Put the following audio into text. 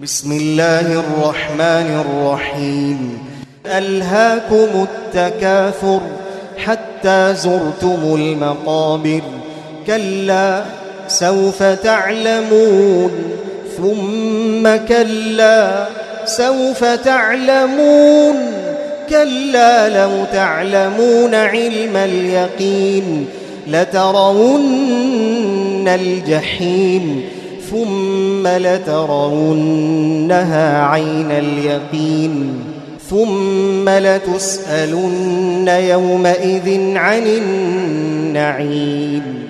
بسم الله الرحمن الرحيم ألهاكم التكاثر حتى زرتم المقابر كلا سوف تعلمون ثم كلا سوف تعلمون كلا لو تعلمون علم اليقين لترون الجحيم ثم لترونها عين اليقين ثم لتسألن يومئذ عن النعيم.